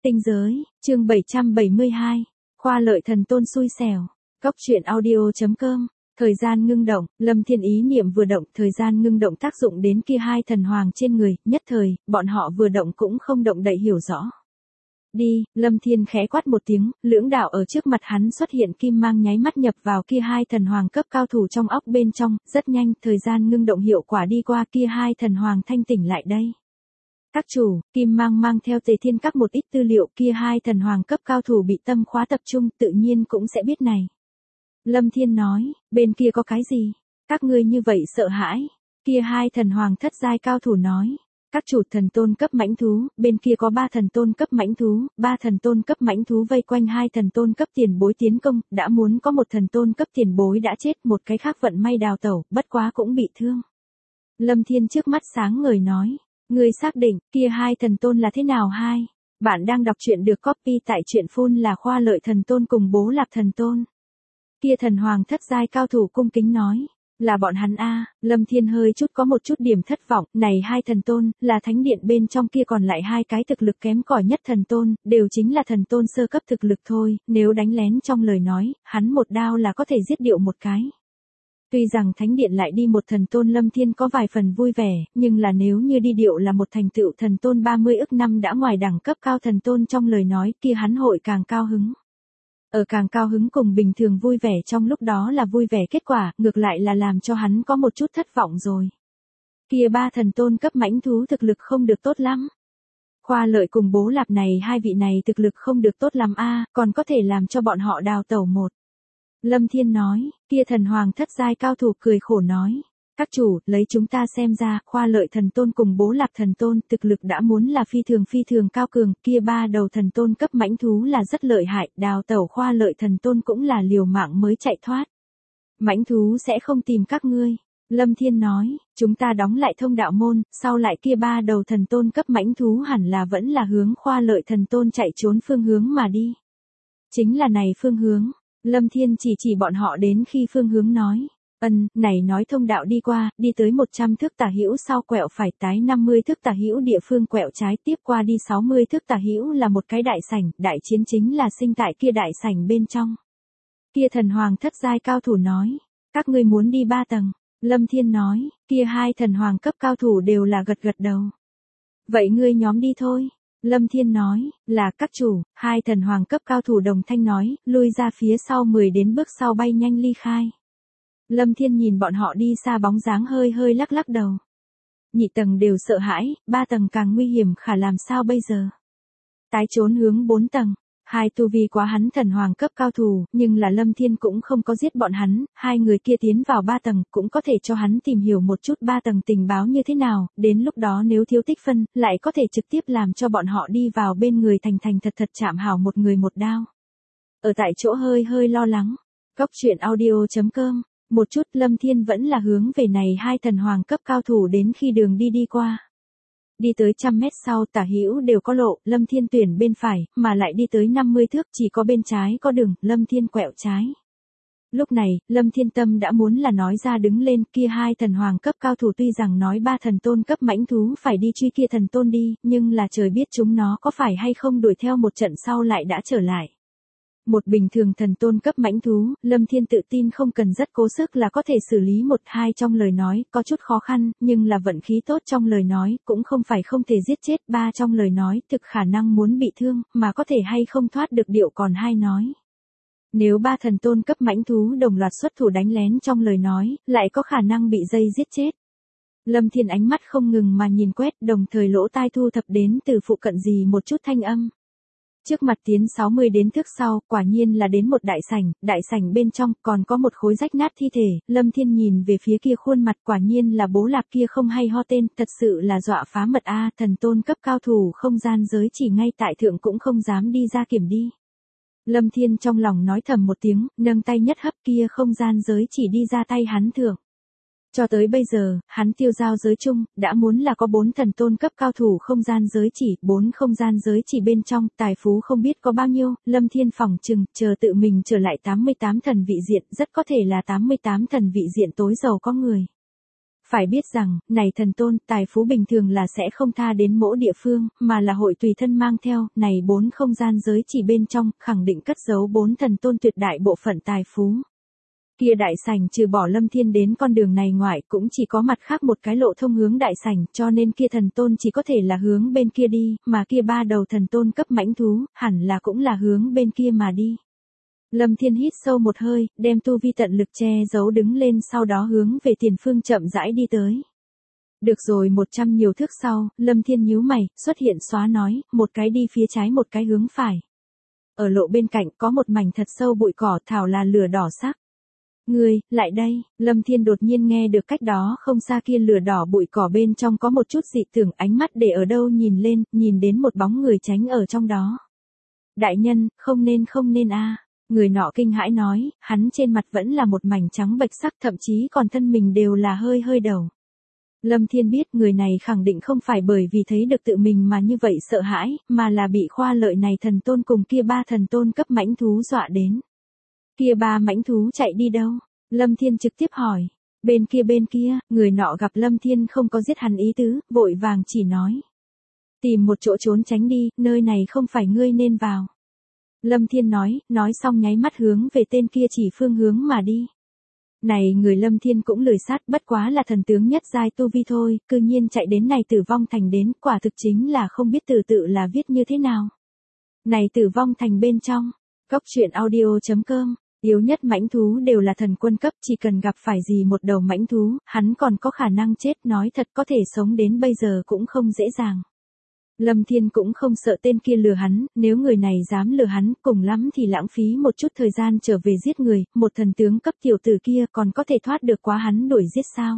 Tinh giới, chương 772. Khoa lợi thần tôn xui xẻo. Cốc truyện audio.com. Thời gian ngưng động, Lâm Thiên ý niệm vừa động, thời gian ngưng động tác dụng đến kia hai thần hoàng trên người, nhất thời, bọn họ vừa động cũng không động đậy hiểu rõ. Đi, Lâm Thiên khẽ quát một tiếng, lưỡng đạo ở trước mặt hắn xuất hiện kim mang nháy mắt nhập vào kia hai thần hoàng cấp cao thủ trong óc bên trong, rất nhanh, thời gian ngưng động hiệu quả đi qua kia hai thần hoàng thanh tỉnh lại đây. Các chủ, kim mang mang theo Tề Thiên Các một ít tư liệu, kia hai thần hoàng cấp cao thủ bị tâm khóa tập trung, tự nhiên cũng sẽ biết này. Lâm Thiên nói, bên kia có cái gì? Các ngươi như vậy sợ hãi. Kia hai thần hoàng thất giai cao thủ nói. Các chủ thần tôn cấp mãnh thú, bên kia có 3 thần tôn cấp mãnh thú, 3 thần tôn cấp mãnh thú vây quanh 2 thần tôn cấp tiền bối tiến công, đã muốn có một thần tôn cấp tiền bối đã chết, một cái khác vận may đào tẩu, bất quá cũng bị thương. Lâm Thiên trước mắt sáng ngời nói, ngươi xác định, kia hai thần tôn là thế nào hai? Bạn đang đọc truyện được copy tại truyện phun là Khoa Lợi thần tôn cùng Bố Lạp thần tôn. Kia thần hoàng thất giai cao thủ cung kính nói. Là bọn hắn a. Lâm Thiên hơi chút có một chút điểm thất vọng, này hai thần tôn, là thánh điện bên trong kia còn lại hai cái thực lực kém cỏi nhất thần tôn, đều chính là thần tôn sơ cấp thực lực thôi, nếu đánh lén trong lời nói, hắn một đao là có thể giết điệu một cái. Tuy rằng thánh điện lại đi một thần tôn Lâm Thiên có vài phần vui vẻ, nhưng là nếu như đi điệu là một thành tựu thần tôn 30 ức năm đã ngoài đẳng cấp cao thần tôn trong lời nói kia hắn hội càng cao hứng. Ở càng cao hứng cùng bình thường vui vẻ trong lúc đó là vui vẻ kết quả, ngược lại là làm cho hắn có một chút thất vọng rồi. Kia 3 thần tôn cấp mãnh thú thực lực không được tốt lắm. Khoa Lợi cùng Bố Lạp này hai vị này thực lực không được tốt lắm a, còn có thể làm cho bọn họ đào tẩu một. Lâm Thiên nói, kia thần hoàng thất giai cao thủ cười khổ nói. Các chủ, lấy chúng ta xem ra, Khoa Lợi thần tôn cùng Bố Lạp thần tôn, thực lực đã muốn là phi thường cao cường, kia 3 đầu thần tôn cấp mãnh thú là rất lợi hại, đào tẩu Khoa Lợi thần tôn cũng là liều mạng mới chạy thoát. Mãnh thú sẽ không tìm các ngươi. Lâm Thiên nói, chúng ta đóng lại thông đạo môn, sau lại kia 3 đầu thần tôn cấp mãnh thú hẳn là vẫn là hướng Khoa Lợi thần tôn chạy trốn phương hướng mà đi. Chính là này phương hướng. Lâm Thiên chỉ bọn họ đến khi phương hướng nói. Này nói thông đạo đi qua, đi tới 100 thước tả hữu sau quẹo phải tái 50 thước tả hữu địa phương quẹo trái tiếp qua đi 60 thước tả hữu là một cái đại sảnh, đại chiến chính là sinh tại kia đại sảnh bên trong. Kia thần hoàng thất giai cao thủ nói, các ngươi muốn đi 3 tầng. Lâm Thiên nói, kia hai thần hoàng cấp cao thủ đều là gật đầu. Vậy ngươi nhóm đi thôi. Lâm Thiên nói, là các chủ, hai thần hoàng cấp cao thủ đồng thanh nói, lui ra phía sau 10 đến bước sau bay nhanh ly khai. Lâm Thiên nhìn bọn họ đi xa bóng dáng hơi lắc đầu. Nhị tầng đều sợ hãi, 3 tầng càng nguy hiểm khả làm sao bây giờ. Tái trốn hướng 4 tầng, hai tu vi quá hắn thần hoàng cấp cao thủ, nhưng là Lâm Thiên cũng không có giết bọn hắn, hai người kia tiến vào 3 tầng cũng có thể cho hắn tìm hiểu một chút 3 tầng tình báo như thế nào, đến lúc đó nếu thiếu tích phân, lại có thể trực tiếp làm cho bọn họ đi vào bên người thành thật chạm hảo một người một đao. Ở tại chỗ hơi lo lắng, cốc truyện audio.com. Một chút Lâm Thiên vẫn là hướng về này hai thần hoàng cấp cao thủ đến khi đường đi qua. Đi tới 100 mét sau tả hữu đều có lộ, Lâm Thiên tuyển bên phải, mà lại đi tới 50 thước chỉ có bên trái có đường, Lâm Thiên quẹo trái. Lúc này, Lâm Thiên tâm đã muốn là nói ra đứng lên, kia hai thần hoàng cấp cao thủ tuy rằng nói 3 thần tôn cấp mãnh thú phải đi truy kia thần tôn đi, nhưng là trời biết chúng nó có phải hay không đuổi theo một trận sau lại đã trở lại. Một bình thường thần tôn cấp mãnh thú, Lâm Thiên tự tin không cần rất cố sức là có thể xử lý 1-2 trong lời nói, có chút khó khăn, nhưng là vận khí tốt trong lời nói, cũng không phải không thể giết chết 3 trong lời nói, thực khả năng muốn bị thương, mà có thể hay không thoát được điệu còn 2 nói. Nếu 3 thần tôn cấp mãnh thú đồng loạt xuất thủ đánh lén trong lời nói, lại có khả năng bị dây giết chết. Lâm Thiên ánh mắt không ngừng mà nhìn quét, đồng thời lỗ tai thu thập đến từ phụ cận gì một chút thanh âm. Trước mặt tiến 60 đến thước sau, quả nhiên là đến một đại sảnh bên trong còn có một khối rách nát thi thể, Lâm Thiên nhìn về phía kia khuôn mặt quả nhiên là Bố Lạp kia không hay ho tên, thật sự là dọa phá mật a, thần tôn cấp cao thủ không gian giới chỉ ngay tại thượng cũng không dám đi ra kiểm đi. Lâm Thiên trong lòng nói thầm một tiếng, nâng tay nhất hấp kia không gian giới chỉ đi ra tay hắn thượng. Cho tới bây giờ, hắn tiêu giao giới chung, đã muốn là có 4 thần tôn cấp cao thủ không gian giới chỉ, 4 không gian giới chỉ bên trong, tài phú không biết có bao nhiêu, Lâm Thiên phỏng chừng, chờ tự mình trở lại 88 thần vị diện, rất có thể là 88 thần vị diện tối giàu có người. Phải biết rằng, này thần tôn, tài phú bình thường là sẽ không tha đến mỗi địa phương, mà là hội tùy thân mang theo, này 4 không gian giới chỉ bên trong, khẳng định cất giấu 4 thần tôn tuyệt đại bộ phận tài phú. Kia đại sảnh trừ bỏ Lâm Thiên đến con đường này ngoại cũng chỉ có mặt khác một cái lộ thông hướng đại sảnh, cho nên kia thần tôn chỉ có thể là hướng bên kia đi, mà kia 3 đầu thần tôn cấp mãnh thú, hẳn là cũng là hướng bên kia mà đi. Lâm Thiên hít sâu một hơi, đem tu vi tận lực che giấu đứng lên, sau đó hướng về tiền phương chậm rãi đi tới. Được rồi 100 nhiều thước sau, Lâm Thiên nhíu mày, xuất hiện xóa nói, một cái đi phía trái một cái hướng phải. Ở lộ bên cạnh có một mảnh thật sâu bụi cỏ, thảo là lửa đỏ sắc. Ngươi, lại đây, Lâm Thiên đột nhiên nghe được cách đó không xa kia lửa đỏ bụi cỏ bên trong có một chút dị tưởng, ánh mắt để ở đâu nhìn lên, nhìn đến một bóng người tránh ở trong đó. Đại nhân, không nên a. Người nọ kinh hãi nói, hắn trên mặt vẫn là một mảnh trắng bệch sắc, thậm chí còn thân mình đều là hơi đầu. Lâm Thiên biết người này khẳng định không phải bởi vì thấy được tự mình mà như vậy sợ hãi, mà là bị khoa lợi này thần tôn cùng kia 3 thần tôn cấp mãnh thú dọa đến. Kia 3 mãnh thú chạy đi đâu? Lâm Thiên trực tiếp hỏi. Bên kia, người nọ gặp Lâm Thiên không có giết hắn ý tứ, vội vàng chỉ nói. Tìm một chỗ trốn tránh đi, nơi này không phải ngươi nên vào. Lâm Thiên nói xong nháy mắt hướng về tên kia chỉ phương hướng mà đi. Này người Lâm Thiên cũng lười sát, bất quá là thần tướng nhất giai tu vi thôi, cư nhiên chạy đến này Tử Vong Thành đến, quả thực chính là không biết từ tự là viết như thế nào. Này Tử Vong Thành bên trong, coctruyện.audio.com, yếu nhất mãnh thú đều là thần quân cấp, chỉ cần gặp phải gì một đầu mãnh thú, hắn còn có khả năng chết, nói thật có thể sống đến bây giờ cũng không dễ dàng. Lâm Thiên cũng không sợ tên kia lừa hắn, nếu người này dám lừa hắn, cùng lắm thì lãng phí một chút thời gian trở về giết người, một thần tướng cấp tiểu tử kia còn có thể thoát được quá hắn đuổi giết sao.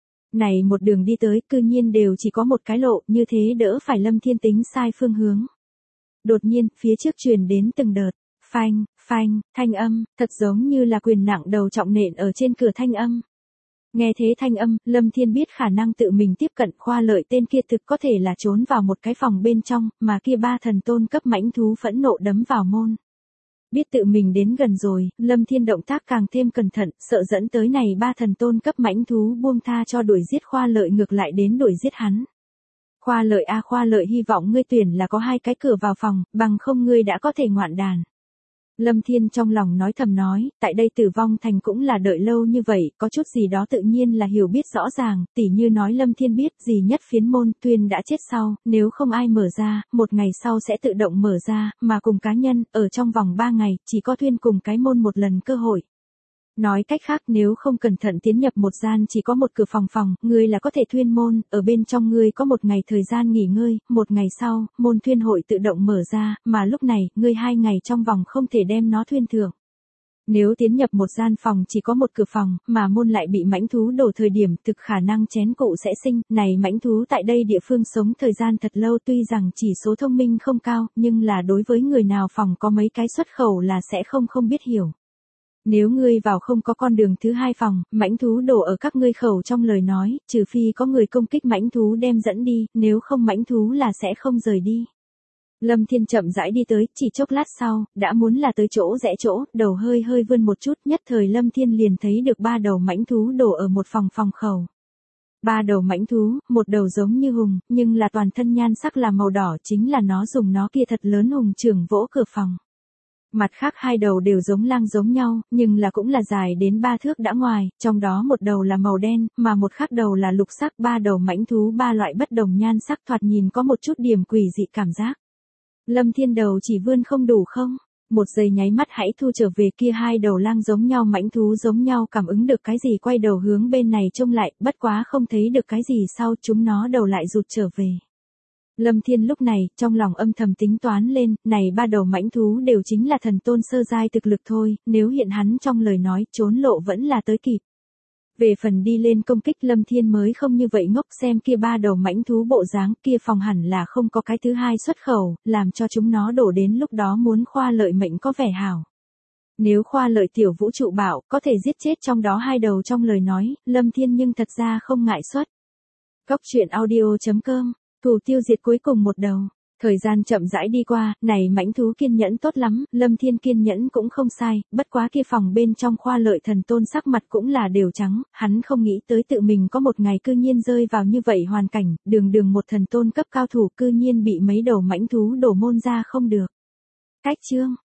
Này một đường đi tới, cư nhiên đều chỉ có một cái lộ, như thế đỡ phải Lâm Thiên tính sai phương hướng. Đột nhiên, phía trước truyền đến từng đợt, phanh, thanh âm, thật giống như là quyền nặng đầu trọng nện ở trên cửa thanh âm. Nghe thế thanh âm, Lâm Thiên biết khả năng tự mình tiếp cận khoa lợi tên kia thực có thể là trốn vào một cái phòng bên trong, mà kia 3 thần tôn cấp mãnh thú phẫn nộ đấm vào môn. Biết tự mình đến gần rồi, Lâm Thiên động tác càng thêm cẩn thận, sợ dẫn tới này 3 thần tôn cấp mãnh thú buông tha cho đuổi giết khoa lợi ngược lại đến đuổi giết hắn. Khoa lợi hy vọng ngươi tuyển là có 2 cái cửa vào phòng, bằng không ngươi đã có thể ngoạn đàn. Lâm Thiên trong lòng nói thầm nói, tại đây Tử Vong Thành cũng là đợi lâu như vậy, có chút gì đó tự nhiên là hiểu biết rõ ràng, tỉ như nói Lâm Thiên biết gì nhất phiến môn Tuyên đã chết sau, nếu không ai mở ra, một ngày sau sẽ tự động mở ra, mà cùng cá nhân, ở trong vòng 3 ngày, chỉ có Tuyên cùng cái môn một lần cơ hội. Nói cách khác nếu không cẩn thận tiến nhập một gian chỉ có một cửa phòng, ngươi là có thể thuyên môn, ở bên trong ngươi có một ngày thời gian nghỉ ngơi, một ngày sau, môn thuyên hội tự động mở ra, mà lúc này, ngươi 2 ngày trong vòng không thể đem nó thuyên thưởng. Nếu tiến nhập một gian phòng chỉ có một cửa phòng, mà môn lại bị mãnh thú đổ thời điểm, thực khả năng chén cụ sẽ sinh, này mãnh thú tại đây địa phương sống thời gian thật lâu tuy rằng chỉ số thông minh không cao, nhưng là đối với người nào phòng có mấy cái xuất khẩu là sẽ không biết hiểu. Nếu ngươi vào không có con đường thứ 2 phòng, mãnh thú đổ ở các ngươi khẩu trong lời nói, trừ phi có người công kích mãnh thú đem dẫn đi, nếu không mãnh thú là sẽ không rời đi. Lâm Thiên chậm rãi đi tới, chỉ chốc lát sau, đã muốn là tới chỗ rẽ chỗ, đầu hơi vươn một chút, nhất thời Lâm Thiên liền thấy được 3 đầu mãnh thú đổ ở một phòng khẩu. 3 đầu mãnh thú, một đầu giống như hùng, nhưng là toàn thân nhan sắc là màu đỏ, chính là nó dùng nó kia thật lớn hùng trưởng vỗ cửa phòng. Mặt khác 2 đầu đều giống lang giống nhau, nhưng là cũng là dài đến 3 thước đã ngoài, trong đó một đầu là màu đen, mà một khác đầu là lục sắc. 3 đầu mãnh thú 3 loại bất đồng nhan sắc thoạt nhìn có một chút điểm quỷ dị cảm giác. Lâm Thiên đầu chỉ vươn không đủ không? Một giây nháy mắt hãy thu trở về, kia 2 đầu lang giống nhau mãnh thú giống nhau cảm ứng được cái gì quay đầu hướng bên này trông lại, bất quá không thấy được cái gì sau chúng nó đầu lại rụt trở về. Lâm Thiên lúc này, trong lòng âm thầm tính toán lên, này 3 đầu mãnh thú đều chính là thần tôn sơ giai thực lực thôi, nếu hiện hắn trong lời nói trốn lộ vẫn là tới kịp. Về phần đi lên công kích Lâm Thiên mới không như vậy ngốc, xem kia 3 đầu mãnh thú bộ dáng kia phòng hẳn là không có cái thứ 2 xuất khẩu, làm cho chúng nó đổ đến lúc đó muốn khoa lợi mệnh có vẻ hảo. Nếu khoa lợi tiểu vũ trụ bảo có thể giết chết trong đó 2 đầu trong lời nói, Lâm Thiên nhưng thật ra không ngại xuất. Coctruyện.audio.com, thủ tiêu diệt cuối cùng một đầu. Thời gian chậm rãi đi qua, này mãnh thú kiên nhẫn tốt lắm, Lâm Thiên kiên nhẫn cũng không sai, bất quá kia phòng bên trong Khoa Lợi Thần Tôn sắc mặt cũng là đều trắng, hắn không nghĩ tới tự mình có một ngày cư nhiên rơi vào như vậy hoàn cảnh, đường một thần tôn cấp cao thủ cư nhiên bị mấy đầu mãnh thú đổ môn ra không được. Cách chương